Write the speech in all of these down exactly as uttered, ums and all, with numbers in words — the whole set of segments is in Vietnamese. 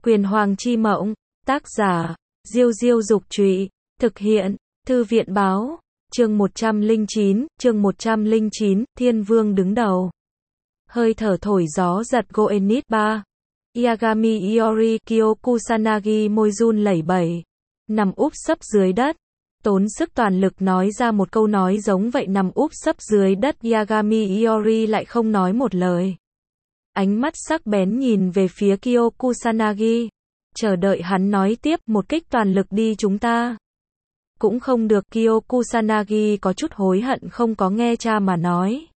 Quyền Hoàng Chi Mộng, tác giả, Diêu Diêu Dục Trụy, thực hiện, Thư viện Báo, chương một trăm lẻ chín, chương một trăm lẻ chín, Thiên Vương đứng đầu. Hơi thở thổi gió giật Goenit ba. Yagami Iori Kyokusanagi môi run lẩy bẩy, nằm úp sấp dưới đất, tốn sức toàn lực nói ra một câu nói giống vậy nằm úp sấp dưới đất. Yagami Iori lại không nói một lời. Ánh mắt sắc bén nhìn về phía Kyokusanagi, chờ đợi hắn nói tiếp, một kích toàn lực đi chúng ta. Cũng không được. Kyokusanagi có chút hối hận không có nghe cha mà nói.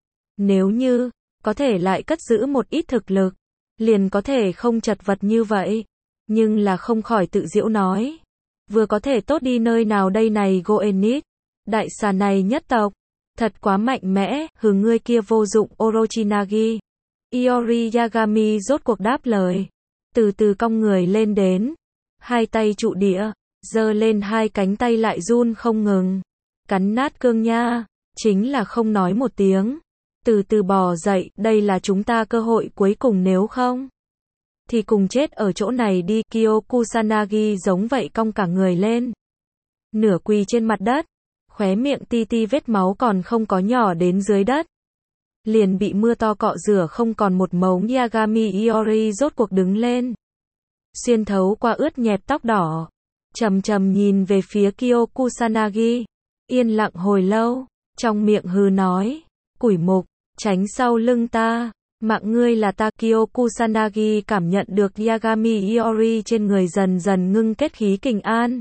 Nếu như có thể lại cất giữ một ít thực lực, liền có thể không chật vật như vậy. Nhưng là không khỏi tự giễu nói, vừa có thể tốt đi nơi nào đây này Goenit, đại xà này nhất tộc, thật quá mạnh mẽ, hừ ngươi kia vô dụng Orochinagi. Iori Yagami rốt cuộc đáp lời, từ từ cong người lên đến, hai tay trụ địa, giơ lên hai cánh tay lại run không ngừng, cắn nát cương nha, chính là không nói một tiếng, từ từ bò dậy, đây là chúng ta cơ hội cuối cùng nếu không thì cùng chết ở chỗ này đi. Kyokusanagi giống vậy cong cả người lên, nửa quỳ trên mặt đất, khóe miệng ti ti vết máu còn không có nhỏ đến dưới đất, liền bị mưa to cọ rửa không còn một mống. Yagami Iori rốt cuộc đứng lên, xuyên thấu qua ướt nhẹp tóc đỏ, trầm trầm nhìn về phía Kyokusanagi, yên lặng hồi lâu, trong miệng hừ nói, quỷ mục, tránh sau lưng ta, mạng ngươi là ta. Kyokusanagi cảm nhận được Yagami Iori trên người dần dần ngưng kết khí kình an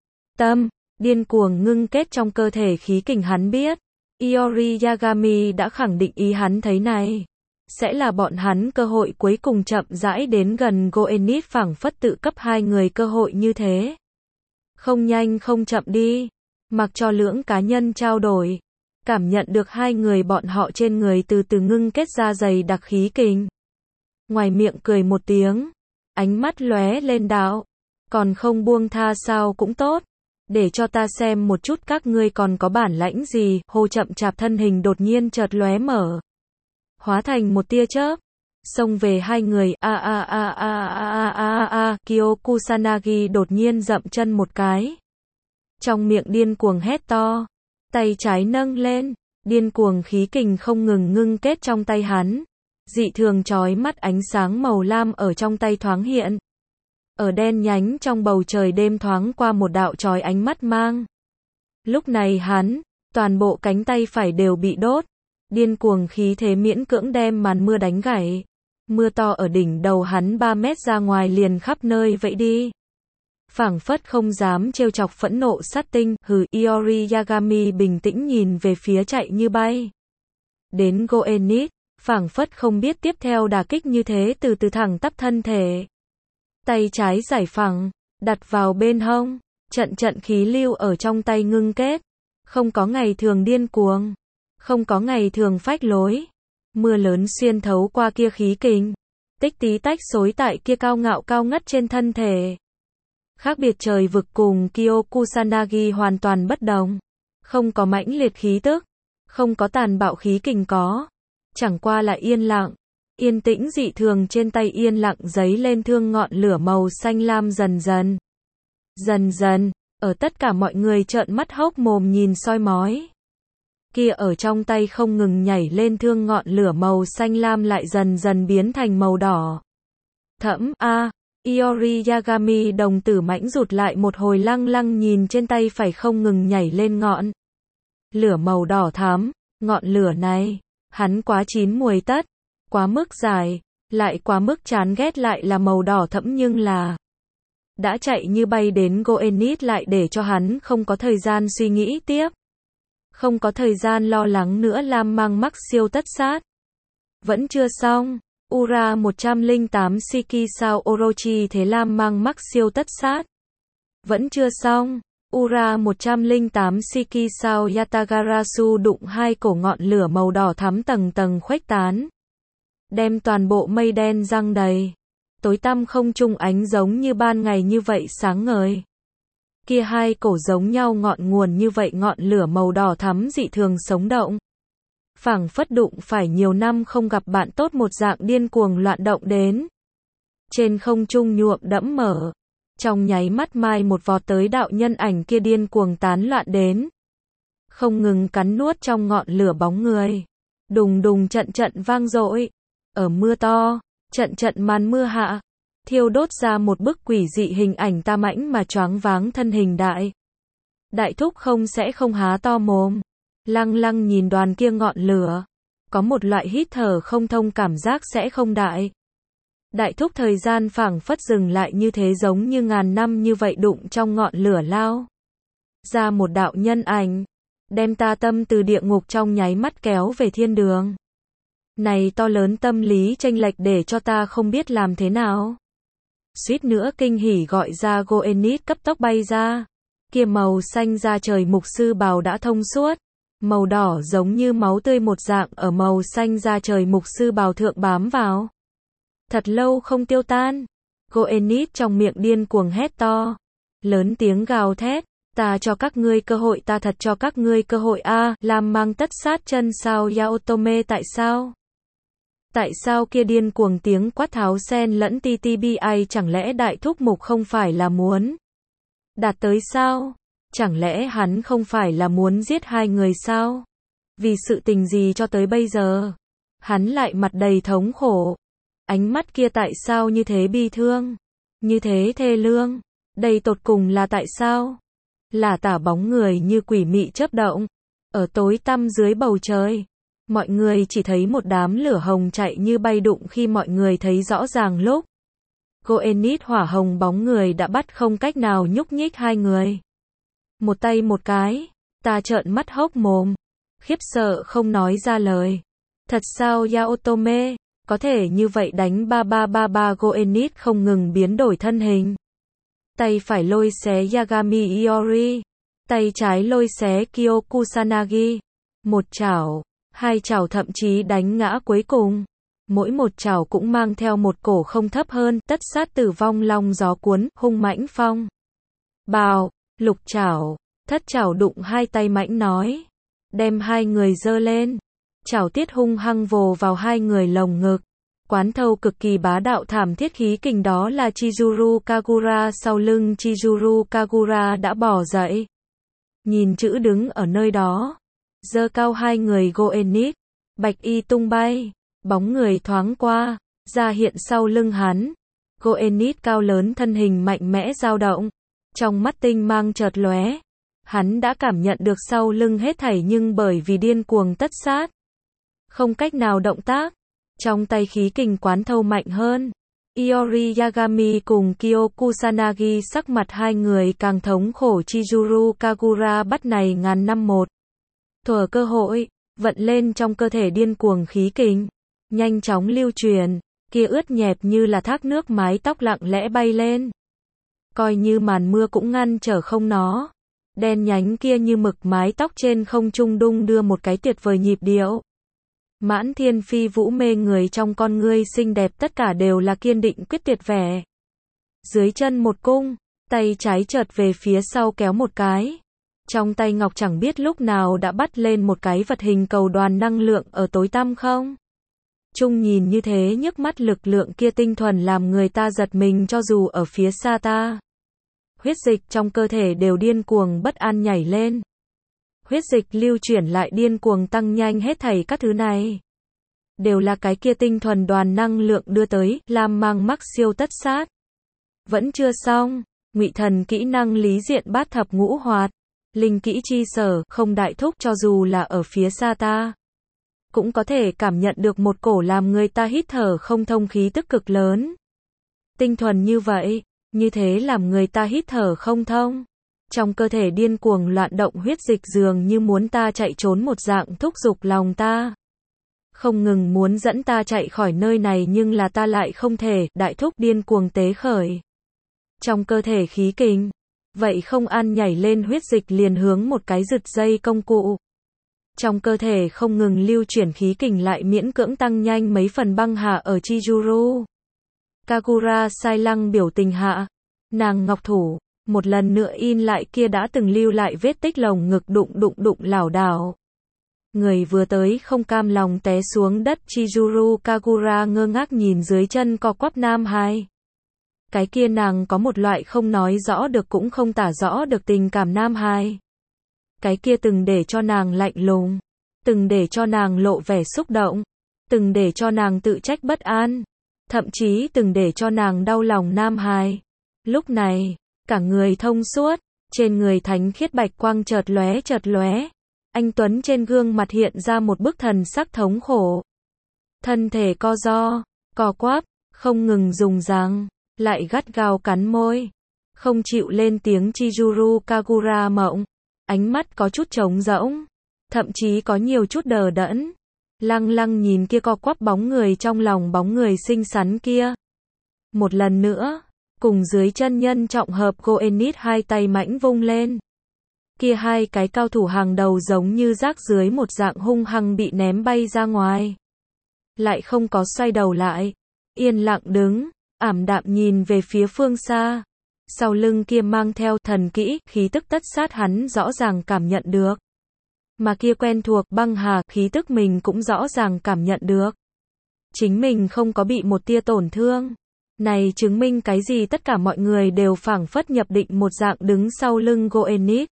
tâm, điên cuồng ngưng kết trong cơ thể khí kình. Hắn biết, Iori Yagami đã khẳng định ý hắn thấy này sẽ là bọn hắn cơ hội cuối cùng. Chậm rãi đến gần Goenit, phảng phất tự cấp hai người cơ hội như thế. Không nhanh không chậm đi, mặc cho lưỡng cá nhân trao đổi, cảm nhận được hai người bọn họ trên người từ từ ngưng kết ra dày đặc khí kình. Ngoài miệng cười một tiếng, ánh mắt lóe lên đạo, còn không buông tha sao cũng tốt, để cho ta xem một chút các ngươi còn có bản lãnh gì. Hô, chậm chạp thân hình đột nhiên chợt lóe mở, hóa thành một tia chớp, xông về hai người. A a a a a a a. Kyokusanagi đột nhiên dậm chân một cái, trong miệng điên cuồng hét to, tay trái nâng lên, điên cuồng khí kình không ngừng ngưng kết trong tay hắn, dị thường chói mắt ánh sáng màu lam ở trong tay thoáng hiện. Ở đen nhánh trong bầu trời đêm thoáng qua một đạo chói ánh mắt mang. Lúc này hắn, toàn bộ cánh tay phải đều bị đốt, điên cuồng khí thế miễn cưỡng đem màn mưa đánh gãy. Mưa to ở đỉnh đầu hắn ba mét ra ngoài liền khắp nơi vậy đi. Phảng phất không dám trêu chọc phẫn nộ sát tinh. Hừ. Iori Yagami bình tĩnh nhìn về phía chạy như bay đến Goenit, phảng phất không biết tiếp theo đả kích như thế, từ từ thẳng tắp thân thể, tay trái giải phẳng, đặt vào bên hông, trận trận khí lưu ở trong tay ngưng kết, không có ngày thường điên cuồng, không có ngày thường phách lối, mưa lớn xuyên thấu qua kia khí kình, tích tí tách xối tại kia cao ngạo cao ngất trên thân thể. Khác biệt trời vực cùng Kyokusanagi hoàn toàn bất đồng, không có mãnh liệt khí tức, không có tàn bạo khí kình, có chẳng qua là yên lặng, yên tĩnh dị thường. Trên tay yên lặng giấy lên thương ngọn lửa màu xanh lam, dần dần, dần dần, ở tất cả mọi người trợn mắt hốc mồm nhìn soi mói. Kia ở trong tay không ngừng nhảy lên thương ngọn lửa màu xanh lam lại dần dần biến thành màu đỏ thẫm. A, à, Iori Yagami đồng tử mãnh rụt lại một hồi, lăng lăng nhìn trên tay phải không ngừng nhảy lên ngọn lửa màu đỏ thắm. Ngọn lửa này, hắn quá chín muồi tất, quá mức dài, lại quá mức chán ghét, lại là màu đỏ thẫm, nhưng là đã chạy như bay đến Goenit lại để cho hắn không có thời gian suy nghĩ tiếp, không có thời gian lo lắng nữa. Lam mang mắc siêu tất sát vẫn chưa xong. Ura một trăm lẻ tám Shiki sao Orochi thế Lam mang mắc siêu tất sát vẫn chưa xong. Ura một trăm lẻ tám Shiki sao Yatagarasu đụng hai cổ ngọn lửa màu đỏ thắm tầng tầng khuếch tán, đem toàn bộ mây đen răng đầy, tối tăm không trung ánh giống như ban ngày như vậy sáng ngời. Kia hai cổ giống nhau ngọn nguồn như vậy, ngọn lửa màu đỏ thắm dị thường sống động, phảng phất đụng phải nhiều năm không gặp bạn tốt một dạng, điên cuồng loạn động đến. trên không trung nhuộm đẫm mở. Trong nháy mắt mai một vọt tới đạo nhân ảnh kia điên cuồng tán loạn đến. Không ngừng cắn nuốt trong ngọn lửa bóng người. Đùng đùng trận trận vang dội. Ở mưa to, trận trận màn mưa hạ, thiêu đốt ra một bức quỷ dị hình ảnh ta mãnh mà choáng váng thân hình đại. Đại thúc không sẽ không há to mồm, lăng lăng nhìn đoàn kia ngọn lửa, có một loại hít thở không thông cảm giác sẽ không đại. Đại thúc thời gian phảng phất dừng lại như thế giống như ngàn năm như vậy đụng trong ngọn lửa lao. Ra một đạo nhân ảnh, đem ta tâm từ địa ngục trong nháy mắt kéo về thiên đường. Này to lớn tâm lý chênh lệch để cho ta không biết làm thế nào. Suýt nữa kinh hỉ gọi ra Goenit cấp tốc bay ra. Kia màu xanh da trời mục sư bào đã thông suốt. Màu đỏ giống như máu tươi một dạng ở màu xanh da trời mục sư bào thượng bám vào. Thật lâu không tiêu tan. Goenit trong miệng điên cuồng hét to. Lớn tiếng gào thét. Ta cho các ngươi cơ hội, ta thật cho các ngươi cơ hội a. À, làm mang tất sát chân sao Yaotome, tại sao? Tại sao kia điên cuồng tiếng quát tháo xen lẫn tê tê bê i, chẳng lẽ đại thúc mục không phải là muốn đạt tới sao? Chẳng lẽ hắn không phải là muốn giết hai người sao? Vì sự tình gì cho tới bây giờ? Hắn lại mặt đầy thống khổ. Ánh mắt kia tại sao như thế bi thương? Như thế thê lương? Đây tột cùng là tại sao? Là tả bóng người như quỷ mị chớp động. Ở tối tăm dưới bầu trời. Mọi người chỉ thấy một đám lửa hồng chạy như bay đụng khi mọi người thấy rõ ràng lúc. Goenit hỏa hồng bóng người đã bắt không cách nào nhúc nhích hai người. Một tay một cái, ta trợn mắt hốc mồm, khiếp sợ không nói ra lời. Thật sao Yaotome, có thể như vậy đánh ba ba ba ba. Goenit không ngừng biến đổi thân hình. Tay phải lôi xé Yagami Iori, tay trái lôi xé Kyokusanagi. Một chảo, hai chảo thậm chí đánh ngã cuối cùng. Mỗi một chảo cũng mang theo một cổ không thấp hơn, tất sát tử vong long gió cuốn, hung mãnh phong. Bào, lục chảo, thất chảo đụng hai tay mãnh nói. Đem hai người giơ lên. Chảo tiết hung hăng vồ vào hai người lồng ngực. Quán thâu cực kỳ bá đạo thảm thiết khí kình, đó là Chizuru Kagura. Sau lưng Chizuru Kagura đã bỏ dậy. Nhìn chữ đứng ở nơi đó. Giơ cao hai người Goenit. Bạch y tung bay. Bóng người thoáng qua. Ra hiện sau lưng hắn. Goenit cao lớn thân hình mạnh mẽ dao động. Trong mắt tinh mang chợt lóe. Hắn đã cảm nhận được sau lưng hết thảy, nhưng bởi vì điên cuồng tất sát, không cách nào động tác. Trong tay khí kình quán thâu mạnh hơn. Iori Yagami cùng Kyokusanagi sắc mặt hai người càng thống khổ. Chizuru Kagura bắt này ngàn năm một thuở cơ hội, vận lên trong cơ thể điên cuồng khí kình, nhanh chóng lưu truyền, kia ướt nhẹp như là thác nước, mái tóc lặng lẽ bay lên. Coi như màn mưa cũng ngăn trở không nó. Đen nhánh kia như mực mái tóc trên không trung đung đưa một cái tuyệt vời nhịp điệu. Mãn thiên phi vũ mê người, trong con ngươi xinh đẹp tất cả đều là kiên định quyết tuyệt vẻ. Dưới chân một cung, tay trái chợt về phía sau kéo một cái. Trong tay ngọc chẳng biết lúc nào đã bắt lên một cái vật hình cầu đoàn năng lượng ở tối tăm không trung, nhìn như thế nhức mắt, lực lượng kia tinh thuần làm người ta giật mình cho dù ở phía xa ta. Huyết dịch trong cơ thể đều điên cuồng bất an nhảy lên. Huyết dịch lưu chuyển lại điên cuồng tăng nhanh, hết thảy các thứ này đều là cái kia tinh thuần đoàn năng lượng đưa tới, làm mang mắc siêu tất sát. Vẫn chưa xong, ngụy thần kỹ năng lý diện bát thập ngũ hoạt, linh kỹ chi sở, không đại thúc cho dù là ở phía xa ta, cũng có thể cảm nhận được một cổ làm người ta hít thở không thông khí tức cực lớn. Tinh thuần như vậy, như thế làm người ta hít thở không thông. Trong cơ thể điên cuồng loạn động, huyết dịch dường như muốn ta chạy trốn một dạng, thúc giục lòng ta. Không ngừng muốn dẫn ta chạy khỏi nơi này, nhưng là ta lại không thể. Đại thúc điên cuồng tế khởi trong cơ thể khí kình. Vậy không ăn nhảy lên, huyết dịch liền hướng một cái rực dây công cụ. Trong cơ thể không ngừng lưu chuyển khí kình lại miễn cưỡng tăng nhanh mấy phần, băng hạ ở Chizuru Kagura sai lăng biểu tình hạ. Nàng ngọc thủ một lần nữa in lại kia đã từng lưu lại vết tích, lồng ngực đụng đụng đụng lảo đảo. Người vừa tới không cam lòng té xuống đất. Chizuru Kagura ngơ ngác nhìn dưới chân co quắp nam hài. Cái kia nàng có một loại không nói rõ được cũng không tả rõ được tình cảm nam hài. Cái kia từng để cho nàng lạnh lùng, từng để cho nàng lộ vẻ xúc động, từng để cho nàng tự trách bất an, thậm chí từng để cho nàng đau lòng nam hài. Lúc này, cả người thông suốt, trên người thánh khiết bạch quang chợt lóe chợt lóe. Anh Tuấn trên gương mặt hiện ra một bức thần sắc thống khổ. Thân thể co ro, co quắp, không ngừng dùng răng, lại gắt gao cắn môi, không chịu lên tiếng. Chizuru Kagura mộng, ánh mắt có chút trống rỗng, thậm chí có nhiều chút đờ đẫn. Lăng lăng nhìn kia co quắp bóng người trong lòng bóng người xinh xắn kia. Một lần nữa, cùng dưới chân nhân trọng hợp Goenit hai tay mãnh vung lên. Kia hai cái cao thủ hàng đầu giống như rác dưới một dạng hung hăng bị ném bay ra ngoài. Lại không có xoay đầu lại, yên lặng đứng, ảm đạm nhìn về phía phương xa. Sau lưng kia mang theo thần kỹ, khí tức tất sát hắn rõ ràng cảm nhận được. Mà kia quen thuộc băng hà, khí tức mình cũng rõ ràng cảm nhận được. Chính mình không có bị một tia tổn thương. Này chứng minh cái gì? Tất cả mọi người đều phảng phất nhập định một dạng đứng sau lưng Goenit.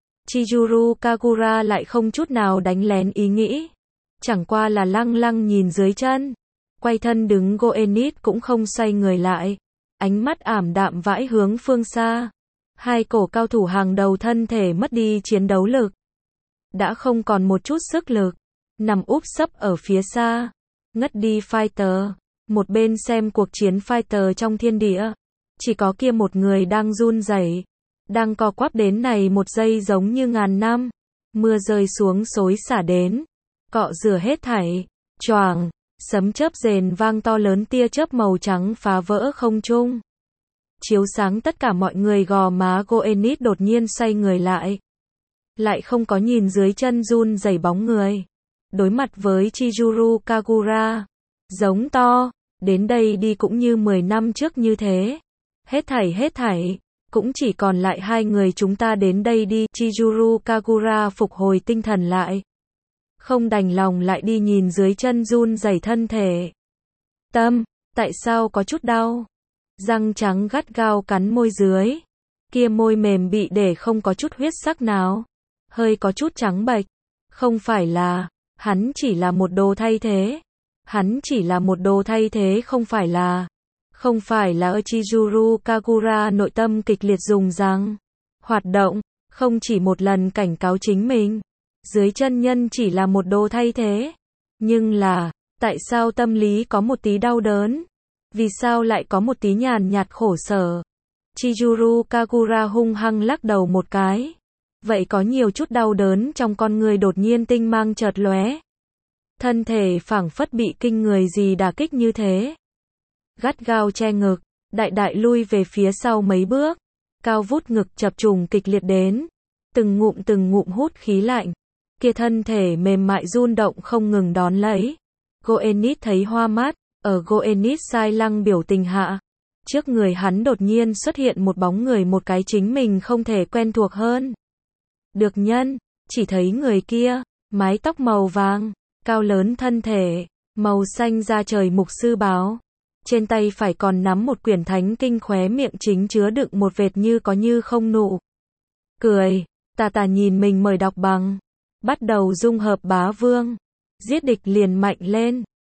Chizuru Kagura lại không chút nào đánh lén ý nghĩ. Chẳng qua là lăng lăng nhìn dưới chân. Quay thân đứng Goenit cũng không xoay người lại. Ánh mắt ảm đạm vãi hướng phương xa. Hai cổ cao thủ hàng đầu thân thể mất đi chiến đấu lực. Đã không còn một chút sức lực. Nằm úp sấp ở phía xa. Ngất đi fighter. Một bên xem cuộc chiến fighter trong thiên địa. Chỉ có kia một người đang run rẩy, đang co quắp đến này một giây giống như ngàn năm. Mưa rơi xuống xối xả đến. Cọ rửa hết thảy. Choàng. Sấm chớp rền vang to lớn, tia chớp màu trắng phá vỡ không trung. Chiếu sáng tất cả mọi người gò má. Goenit đột nhiên xoay người lại. Lại không có nhìn dưới chân run rẩy bóng người. Đối mặt với Chizuru Kagura. Giống to. Đến đây đi cũng như mười năm trước như thế. Hết thảy hết thảy. Cũng chỉ còn lại hai người chúng ta đến đây đi. Chizuru Kagura phục hồi tinh thần lại. Không đành lòng lại đi nhìn dưới chân run rẩy thân thể. Tâm, tại sao có chút đau? Răng trắng gắt gao cắn môi dưới. Kia môi mềm bị để không có chút huyết sắc nào. Hơi có chút trắng bệch. Không phải là, hắn chỉ là một đồ thay thế. Hắn chỉ là một đồ thay thế không phải là. Không phải là ở Chizuru Kagura nội tâm kịch liệt dùng răng. Hoạt động, không chỉ một lần cảnh cáo chính mình. Dưới chân nhân chỉ là một đồ thay thế. Nhưng là, tại sao tâm lý có một tí đau đớn? Vì sao lại có một tí nhàn nhạt khổ sở? Chizuru Kagura hung hăng lắc đầu một cái. Vậy có nhiều chút đau đớn trong con người đột nhiên tinh mang chợt lóe. Thân thể phảng phất bị kinh người gì đả kích như thế. Gắt gao che ngực, đại đại lui về phía sau mấy bước. Cao vút ngực chập trùng kịch liệt đến. Từng ngụm từng ngụm hút khí lạnh. Kia thân thể mềm mại run động không ngừng đón lấy. Goenit thấy hoa mắt, ở Goenit sai lăng biểu tình hạ. Trước người hắn đột nhiên xuất hiện một bóng người, một cái chính mình không thể quen thuộc hơn. Được nhân, chỉ thấy người kia, mái tóc màu vàng, cao lớn thân thể, màu xanh da trời mục sư bào. Trên tay phải còn nắm một quyển thánh kinh, khóe miệng chính chứa đựng một vệt như có như không nụ cười. Tà tà nhìn mình mời đọc bằng. Bắt đầu dung hợp bá vương. Giết địch liền mạnh lên.